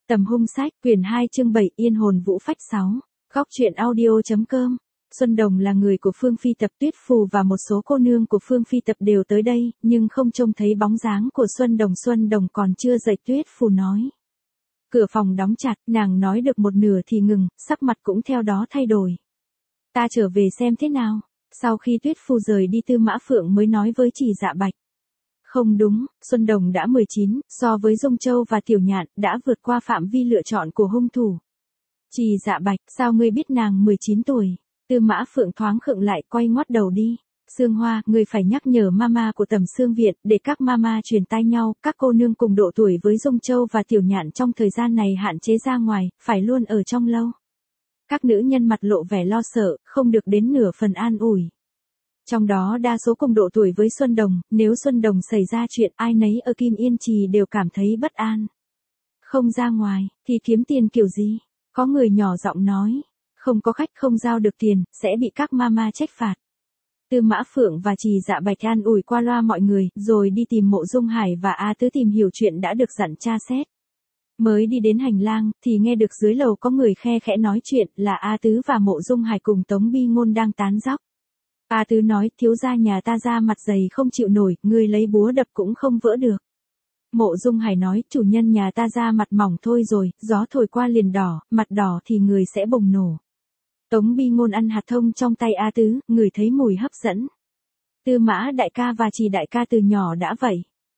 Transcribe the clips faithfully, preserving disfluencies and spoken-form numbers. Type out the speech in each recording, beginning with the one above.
Tầm hung sách, quyển hai chương bảy, Yên hồn vũ phách sáu. Góc truyện audio chấm com. Xuân Đồng là người của Phương Phi Tập, Tuyết Phù và một số cô nương của Phương Phi Tập đều tới đây, nhưng không trông thấy bóng dáng của Xuân Đồng. Xuân Đồng còn chưa dậy, Tuyết Phù nói. Cửa phòng đóng chặt, nàng nói được một nửa thì ngừng, sắc mặt cũng theo đó thay đổi. Ta trở về xem thế nào. Sau khi Tuyết Phù rời đi, Tư Mã Phượng mới nói với Chỉ Dạ Bạch. Không đúng, Xuân Đồng đã mười chín, so với Dung Châu và Tiểu Nhạn, đã vượt qua phạm vi lựa chọn của hung thủ. Chỉ Dạ Bạch, sao ngươi biết nàng mười chín tuổi? Tư Mã Phượng thoáng khựng lại, quay ngoắt đầu đi. Sương Hoa, ngươi phải nhắc nhở mama của Tầm Sương Viện, để các mama truyền tai nhau, các cô nương cùng độ tuổi với Dung Châu và Tiểu Nhạn trong thời gian này hạn chế ra ngoài, phải luôn ở trong lâu. Các nữ nhân mặt lộ vẻ lo sợ, không được đến nửa phần an ủi. Trong đó đa số cùng độ tuổi với Xuân Đồng, nếu Xuân Đồng xảy ra chuyện, ai nấy ở Kim Yên Trì đều cảm thấy bất an. Không ra ngoài, thì kiếm tiền kiểu gì? Có người nhỏ giọng nói, không có khách không giao được tiền, sẽ bị các mama trách phạt. Tư Mã Phượng và Chỉ Dạ Bạch an ủi qua loa mọi người, rồi đi tìm Mộ Dung Hải và A Tứ tìm hiểu chuyện đã được dặn tra xét. Mới đi đến hành lang, thì nghe được dưới lầu có người khe khẽ nói chuyện, là A Tứ và Mộ Dung Hải cùng Tống Bi Ngôn đang tán dóc. A Tứ nói, thiếu gia nhà ta da mặt dày không chịu nổi, người lấy búa đập cũng không vỡ được. Mộ Dung Hải nói, chủ nhân nhà ta da mặt mỏng thôi rồi, gió thổi qua liền đỏ, mặt đỏ thì người sẽ bùng nổ. Tống Bi Ngôn ăn hạt thông trong tay A Tứ, người thấy mùi hấp dẫn. Tư Mã đại ca và Chỉ đại ca từ nhỏ đã vậy.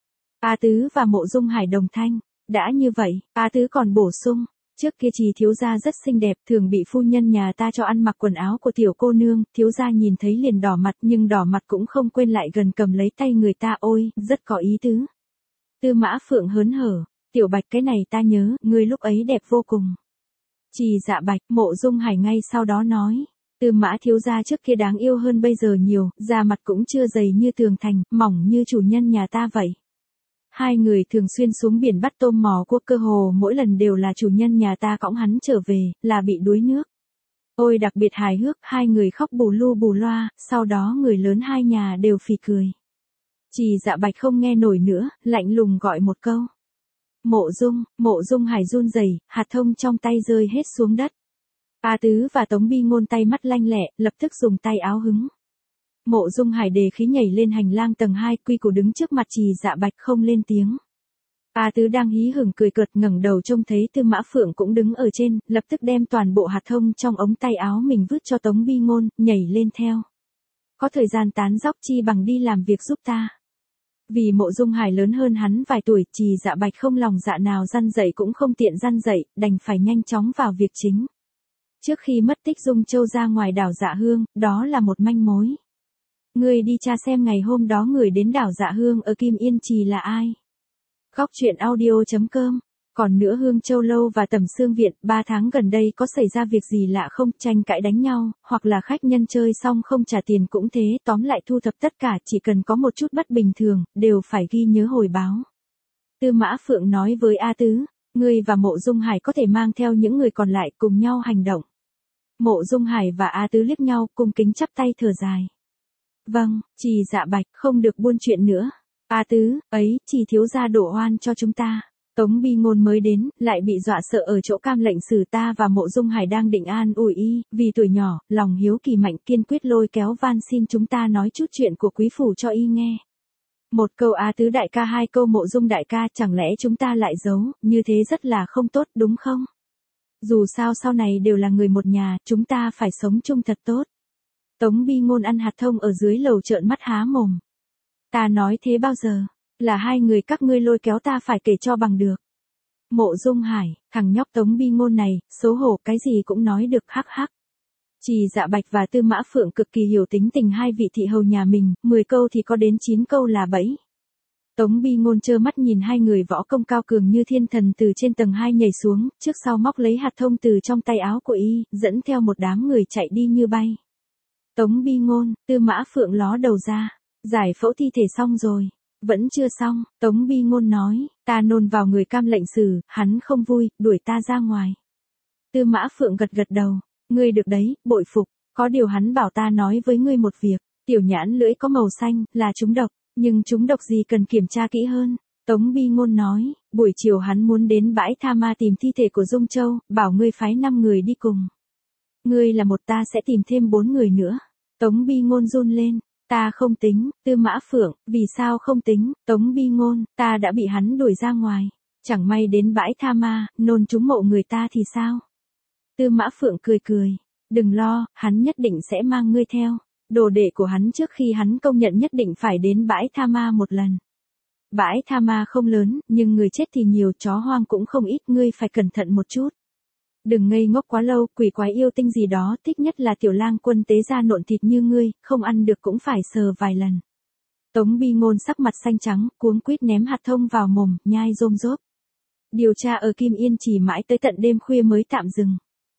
A Tứ và Mộ Dung Hải đồng thanh, đã như vậy, A Tứ còn bổ sung. Trước kia Chỉ thiếu gia rất xinh đẹp, thường bị phu nhân nhà ta cho ăn mặc quần áo của tiểu cô nương, thiếu gia nhìn thấy liền đỏ mặt, nhưng đỏ mặt cũng không quên lại gần cầm lấy tay người ta, ôi, rất có ý tứ. Tư Mã Phượng hớn hở, Tiểu Bạch cái này ta nhớ, ngươi lúc ấy đẹp vô cùng. Chỉ Dạ Bạch, Mộ Dung Hải ngay sau đó nói, Tư Mã thiếu gia trước kia đáng yêu hơn bây giờ nhiều, da mặt cũng chưa dày như tường thành, mỏng như chủ nhân nhà ta vậy. Hai người thường xuyên xuống biển bắt tôm mò cua, cơ hồ mỗi lần đều là chủ nhân nhà ta cõng hắn trở về, là bị đuối nước. Ôi đặc biệt hài hước, hai người khóc bù lu bù loa, sau đó người lớn hai nhà đều phì cười. Chỉ Dạ Bạch không nghe nổi nữa, lạnh lùng gọi một câu. Mộ Dung, Mộ Dung Hải run rẩy, hạt thông trong tay rơi hết xuống đất. A Tứ và Tống Bi Ngôn tay mắt lanh lẹ, lập tức dùng tay áo hứng. Mộ Dung Hải đề khí nhảy lên hành lang tầng hai, quy củ đứng trước mặt Chỉ Dạ Bạch không lên tiếng. A Tứ đang hí hửng cười cợt, ngẩng đầu trông thấy Tư Mã Phượng cũng đứng ở trên, lập tức đem toàn bộ hạt thông trong ống tay áo mình vứt cho Tống Bi Ngôn, nhảy lên theo. Có thời gian tán dóc chi bằng đi làm việc giúp ta. Vì Mộ Dung Hải lớn hơn hắn vài tuổi, Chỉ Dạ Bạch không lòng dạ nào răn dạy cũng không tiện răn dạy, đành phải nhanh chóng vào việc chính. Trước khi mất tích Dung Châu ra ngoài đảo Dạ Hương, đó là một manh mối. Ngươi đi tra xem ngày hôm đó người đến đảo Dạ Hương ở Kim Yên Trì là ai. Góc truyện audio chấm com. Còn nữa Hương Châu Lâu và Tầm Sương Viện, ba tháng gần đây có xảy ra việc gì lạ không, tranh cãi đánh nhau, hoặc là khách nhân chơi xong không trả tiền cũng thế, tóm lại thu thập tất cả, chỉ cần có một chút bất bình thường, đều phải ghi nhớ hồi báo. Tư Mã Phượng nói với A Tứ, ngươi và Mộ Dung Hải có thể mang theo những người còn lại cùng nhau hành động. Mộ Dung Hải và A Tứ liếc nhau, cung kính chắp tay thở dài. Vâng, Chỉ Dạ Bạch, không được buôn chuyện nữa. A Tứ, ấy, Chỉ thiếu gia đổ oan cho chúng ta. Tống Bi Ngôn mới đến, lại bị dọa sợ ở chỗ cam lệnh xử, ta và Mộ Dung Hải đang định an ủi y, vì tuổi nhỏ, lòng hiếu kỳ mạnh, kiên quyết lôi kéo van xin chúng ta nói chút chuyện của quý phủ cho y nghe. Một câu A Tứ đại ca, hai câu Mộ Dung đại ca, chẳng lẽ chúng ta lại giấu, như thế rất là không tốt đúng không? Dù sao sau này đều là người một nhà, chúng ta phải sống chung thật tốt. Tống Bi Ngôn ăn hạt thông ở dưới lầu trợn mắt há mồm. Ta nói thế bao giờ? Là hai người các ngươi lôi kéo ta phải kể cho bằng được. Mộ Dung Hải, thằng nhóc Tống Bi Ngôn này, xấu hổ cái gì cũng nói được, hắc hắc. Chỉ Dạ Bạch và Tư Mã Phượng cực kỳ hiểu tính tình hai vị thị hầu nhà mình, mười câu thì có đến chín câu là bẫy. Tống Bi Ngôn trơ mắt nhìn hai người võ công cao cường như thiên thần từ trên tầng hai nhảy xuống, trước sau móc lấy hạt thông từ trong tay áo của y, dẫn theo một đám người chạy đi như bay. Tống Bi Ngôn, Tư Mã Phượng ló đầu ra, giải phẫu thi thể xong rồi. Vẫn chưa xong, Tống Bi Ngôn nói, ta nôn vào người cam lệnh xử, hắn không vui, đuổi ta ra ngoài. Tư Mã Phượng gật gật đầu, ngươi được đấy, bội phục, có điều hắn bảo ta nói với ngươi một việc, Tiểu Nhãn lưỡi có màu xanh, là trúng độc, nhưng trúng độc gì cần kiểm tra kỹ hơn. Tống Bi Ngôn nói, buổi chiều hắn muốn đến bãi Tha Ma tìm thi thể của Dung Châu, bảo ngươi phái năm người đi cùng. Ngươi là một ta sẽ tìm thêm bốn người nữa. Tống Bi Ngôn run lên, ta không tính, Tư Mã Phượng, vì sao không tính, Tống Bi Ngôn, ta đã bị hắn đuổi ra ngoài. Chẳng may đến bãi Tha Ma, nôn trúng mộ người ta thì sao? Tư Mã Phượng cười cười, đừng lo, hắn nhất định sẽ mang ngươi theo. Đồ đệ của hắn trước khi hắn công nhận nhất định phải đến bãi Tha Ma một lần. Bãi Tha Ma không lớn, nhưng người chết thì nhiều, chó hoang cũng không ít, ngươi phải cẩn thận một chút. Đừng ngây ngốc quá lâu, quỷ quái yêu tinh gì đó, thích nhất là tiểu lang quân tế ra nộn thịt như ngươi, không ăn được cũng phải sờ vài lần. Tống Bi Ngôn sắc mặt xanh trắng, cuống quýt ném hạt thông vào mồm, nhai rôm rốp. Điều tra ở Kim Yên Trì mãi tới tận đêm khuya mới tạm dừng.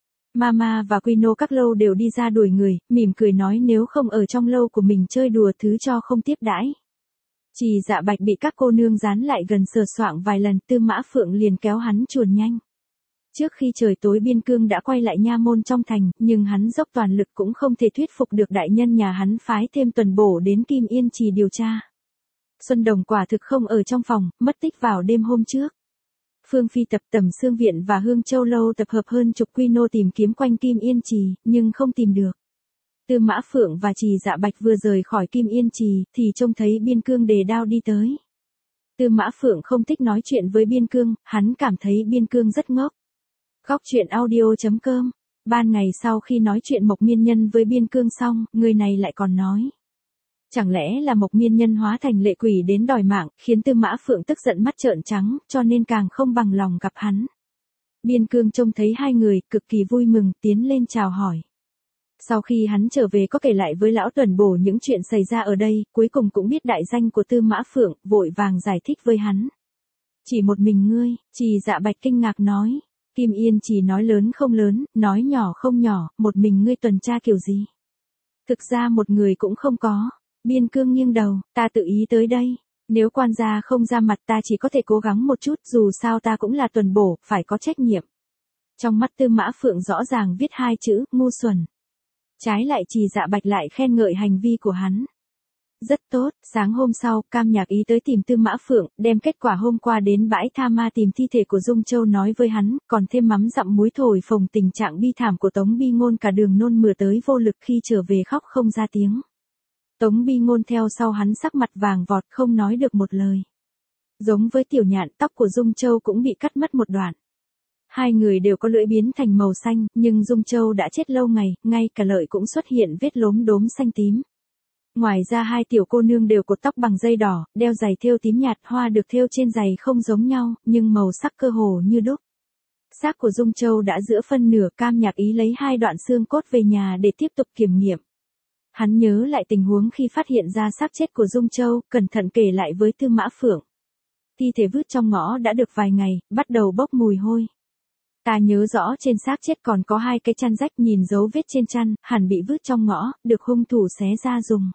Mama và Quy Nô các lâu đều đi ra đuổi người, mỉm cười nói nếu không ở trong lâu của mình chơi đùa thứ cho không tiếp đãi. Trì Dạ Bạch bị các cô nương dán lại gần sờ soạng vài lần, Tư Mã Phượng liền kéo hắn chuồn nhanh. Trước khi trời tối Biên Cương đã quay lại nha môn trong thành, nhưng hắn dốc toàn lực cũng không thể thuyết phục được đại nhân nhà hắn phái thêm tuần bổ đến Kim Yên Trì điều tra. Xuân Đồng quả thực không ở trong phòng, mất tích vào đêm hôm trước. Phương Phi Tập, Tầm Xương Viện và Hương Châu Lâu tập hợp hơn chục quy nô tìm kiếm quanh Kim Yên Trì, nhưng không tìm được. Tư Mã Phượng và Trì Dạ Bạch vừa rời khỏi Kim Yên Trì, thì trông thấy Biên Cương đề đao đi tới. Tư Mã Phượng không thích nói chuyện với Biên Cương, hắn cảm thấy Biên Cương rất ngốc. Góc truyện audio chấm com. Ban ngày sau khi nói chuyện Mộc Miên Nhân với Biên Cương xong, người này lại còn nói. Chẳng lẽ là Mộc Miên Nhân hóa thành lệ quỷ đến đòi mạng, khiến Tư Mã Phượng tức giận mắt trợn trắng, cho nên càng không bằng lòng gặp hắn. Biên Cương trông thấy hai người, cực kỳ vui mừng, tiến lên chào hỏi. Sau khi hắn trở về có kể lại với lão tuần bổ những chuyện xảy ra ở đây, cuối cùng cũng biết đại danh của Tư Mã Phượng, vội vàng giải thích với hắn. Chỉ một mình ngươi, Trì Dạ Bạch kinh ngạc nói. Kim Yên Trì nói lớn không lớn, nói nhỏ không nhỏ, một mình ngươi tuần tra kiểu gì? Thực ra một người cũng không có. Biên Cương nghiêng đầu, ta tự ý tới đây. Nếu quan gia không ra mặt ta chỉ có thể cố gắng một chút, dù sao ta cũng là tuần bổ, phải có trách nhiệm. Trong mắt Tư Mã Phượng rõ ràng viết hai chữ, ngu xuẩn. Trái lại Trì Dạ Bạch lại khen ngợi hành vi của hắn. Rất tốt, sáng hôm sau, Cam Nhạc Ý tới tìm Tư Mã Phượng, đem kết quả hôm qua đến bãi Tha Ma tìm thi thể của Dung Châu nói với hắn, còn thêm mắm dặm muối thổi phồng tình trạng bi thảm của Tống Bi Ngôn cả đường nôn mửa tới vô lực khi trở về khóc không ra tiếng. Tống Bi Ngôn theo sau hắn sắc mặt vàng vọt không nói được một lời. Giống với Tiểu Nhạn, tóc của Dung Châu cũng bị cắt mất một đoạn. Hai người đều có lưỡi biến thành màu xanh, nhưng Dung Châu đã chết lâu ngày, ngay cả lợi cũng xuất hiện vết lốm đốm xanh tím. Ngoài ra hai tiểu cô nương đều cột tóc bằng dây đỏ, đeo giày thêu tím nhạt, hoa được thêu trên giày không giống nhau, nhưng màu sắc cơ hồ như đúc. Xác của Dung Châu đã giữa phân nửa, Cam Nhạc Ý lấy hai đoạn xương cốt về nhà để tiếp tục kiểm nghiệm. Hắn nhớ lại tình huống khi phát hiện ra xác chết của Dung Châu, cẩn thận kể lại với Tư Mã Phượng. Thi thể vứt trong ngõ đã được vài ngày, bắt đầu bốc mùi hôi. Ta nhớ rõ trên xác chết còn có hai cái chăn rách, nhìn dấu vết trên chăn, hẳn bị vứt trong ngõ, được hung thủ xé ra dùng.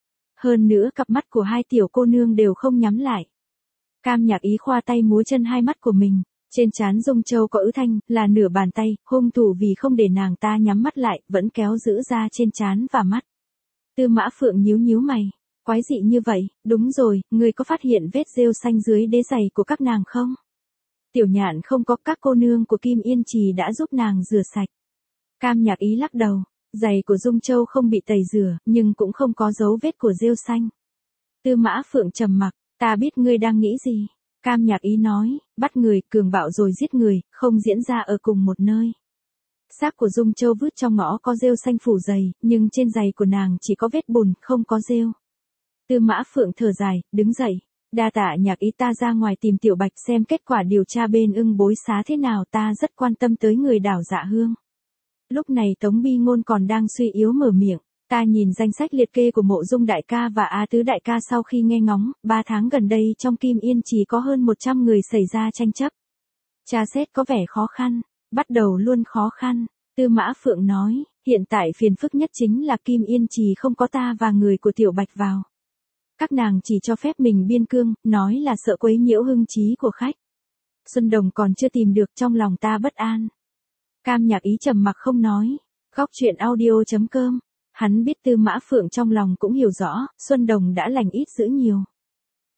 Hơn nữa cặp mắt của hai tiểu cô nương đều không nhắm lại. Cam Nhạc Ý khoa tay múa chân hai mắt của mình, trên trán Dung Châu có ứ thanh, là nửa bàn tay, hung thủ vì không để nàng ta nhắm mắt lại, vẫn kéo giữ ra trên trán và mắt. Tư Mã Phượng nhíu nhíu mày, quái dị như vậy, đúng rồi, người có phát hiện vết rêu xanh dưới đế giày của các nàng không? Tiểu Nhạn không có, các cô nương của Kim Yên Trì đã giúp nàng rửa sạch. Cam Nhạc Ý lắc đầu. Giày của Dung Châu không bị tẩy rửa, nhưng cũng không có dấu vết của rêu xanh. Tư Mã Phượng trầm mặc, ta biết ngươi đang nghĩ gì. Cam Nhạc Ý nói, bắt người, cường bạo rồi giết người, không diễn ra ở cùng một nơi. Xác của Dung Châu vứt trong ngõ có rêu xanh phủ giày, nhưng trên giày của nàng chỉ có vết bùn, không có rêu. Tư Mã Phượng thở dài, đứng dậy. Đa tạ Nhạc Ý, ta ra ngoài tìm Tiểu Bạch xem kết quả điều tra bên Ưng Bối Xá thế nào, ta rất quan tâm tới người đảo Dạ Hương. Lúc này Tống Bi Ngôn còn đang suy yếu mở miệng, ta nhìn danh sách liệt kê của Mộ Dung đại ca và Á Tứ đại ca sau khi nghe ngóng, ba tháng gần đây trong Kim Yên chỉ có hơn một trăm người xảy ra tranh chấp. Tra xét có vẻ khó khăn, bắt đầu luôn khó khăn, Tư Mã Phượng nói, hiện tại phiền phức nhất chính là Kim Yên Trì không có ta và người của Tiểu Bạch vào. Các nàng chỉ cho phép mình Biên Cương, nói là sợ quấy nhiễu hưng trí của khách. Xuân Đồng còn chưa tìm được, trong lòng ta bất an. Cam Nhạc Ý trầm mặc không nói. Góc truyện audio chấm com. Hắn biết Tư Mã Phượng trong lòng cũng hiểu rõ, Xuân Đồng đã lành ít dữ nhiều.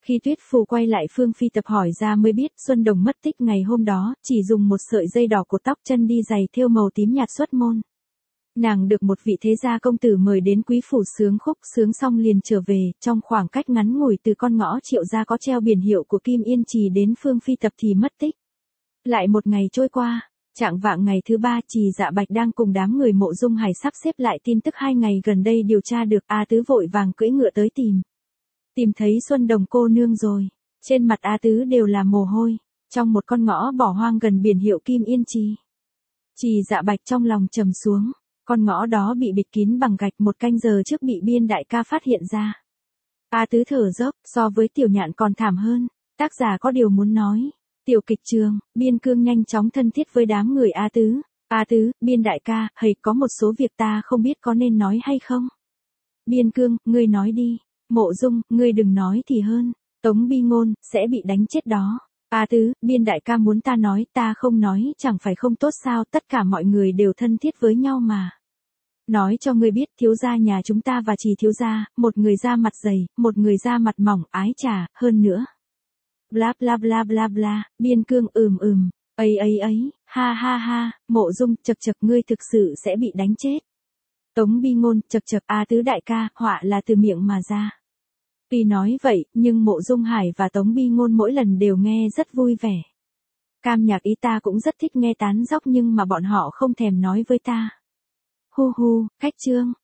Khi Tuyết Phù quay lại Phương Phi Tập hỏi ra mới biết Xuân Đồng mất tích ngày hôm đó, chỉ dùng một sợi dây đỏ cột tóc, chân đi giày thêu màu tím nhạt xuất môn. Nàng được một vị thế gia công tử mời đến quý phủ sướng khúc, sướng xong liền trở về, trong khoảng cách ngắn ngủi từ con ngõ Triệu gia có treo biển hiệu của Kim Yên Trì đến Phương Phi Tập thì mất tích. Lại một ngày trôi qua, chạng vạng ngày thứ ba, Trì Dạ Bạch đang cùng đám người Mộ Dung Hải sắp xếp lại tin tức hai ngày gần đây điều tra được. A Tứ vội vàng cưỡi ngựa tới tìm. Tìm thấy Xuân Đồng cô nương rồi. Trên mặt A Tứ đều là mồ hôi, trong một con ngõ bỏ hoang gần biển hiệu Kim Yên Trì. Trì Dạ Bạch trong lòng trầm xuống. Con ngõ đó bị bịt kín bằng gạch, một canh giờ trước bị Biên đại ca phát hiện ra. A Tứ thở dốc, so với Tiểu Nhạn còn thảm hơn. Tác giả có điều muốn nói. Tiểu kịch trường, Biên Cương nhanh chóng thân thiết với đám người A Tứ. A Tứ, Biên đại ca, hầy có một số việc ta không biết có nên nói hay không. Biên Cương, ngươi nói đi. Mộ Dung, ngươi đừng nói thì hơn. Tống Bi Ngôn, sẽ bị đánh chết đó. A Tứ, Biên đại ca muốn ta nói, ta không nói chẳng phải không tốt sao, tất cả mọi người đều thân thiết với nhau mà. Nói cho ngươi biết, thiếu gia nhà chúng ta và Trì thiếu gia, một người da mặt dày, một người da mặt mỏng, ái trà, hơn nữa. Bla bla bla bla bla, Biên Cương ừm ừm, ấy ấy ấy, ha ha ha, Mộ Dung, chậc chậc, ngươi thực sự sẽ bị đánh chết. Tống Bi Ngôn, chậc chậc, A Tứ đại ca, họa là từ miệng mà ra. Tuy nói vậy, nhưng Mộ Dung Hải và Tống Bi Ngôn mỗi lần đều nghe rất vui vẻ. Cam Nhạc Ý ta cũng rất thích nghe tán dóc nhưng mà bọn họ không thèm nói với ta. Hu hu, khách trương,